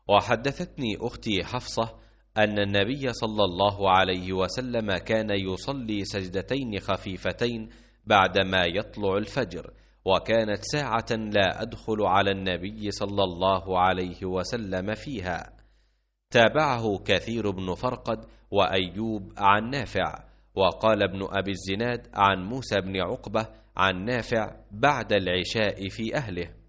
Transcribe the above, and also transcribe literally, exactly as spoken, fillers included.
وحدثتني أختي حفصة أن النبي صلى الله عليه وسلم كان يصلي سجدتين خفيفتين بعدما يطلع الفجر، وكانت ساعة لا أدخل على النبي صلى الله عليه وسلم فيها. تابعه كثير بن فرقد وأيوب عن نافع. وقال ابن أبي الزناد عن موسى بن عقبة عن نافع بعد العشاء في أهله.